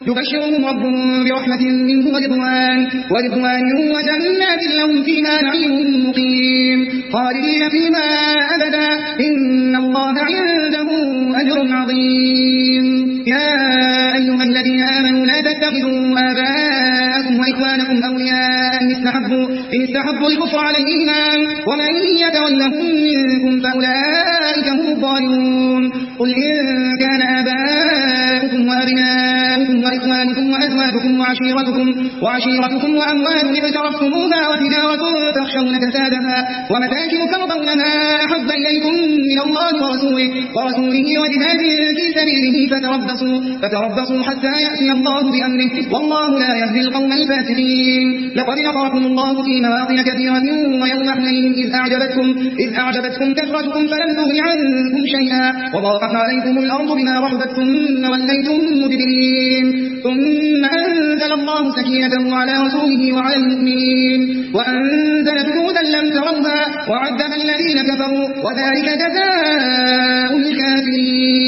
يبشرهم ربهم برحمة منه ورضوان وجنات لهم فيها نعيم مقيم خالدين فيها أبدا إن الله عنده أجر عظيم. يا أيها الذين آمنوا لا تتخذوا آباءكم وإخوانكم أولياء إن استحبوا الكفر على الإيمان ومن يتولهم منكم فأولئك هم الظالمون. قل إن كان آباؤكم وأبناؤكم وإخوانكم وأزواجكم وعشيرتكم وأموال اقترفتموها وتجارة تخشون كسادها ومساكن ترضونها أحب إليكم من الله ورسوله وجهاد في سبيله فتربصوا حتى يأتي الله بأمره والله لا يهدي القوم الفاسقين. لقد نصركم الله في مواطن كثيرة ويوم حنين إذ أعجبتكم كثرتكم فلم تغن عنكم شيئا وضاقت عليكم الأرض بما رحبت ثم وليتم مدبرين ثم أنزل الله سكينته على رسوله وعلى المؤمنين وأنزل جنودا لم تروها وعذب الذين كفروا وذلك جزاء الكافرين.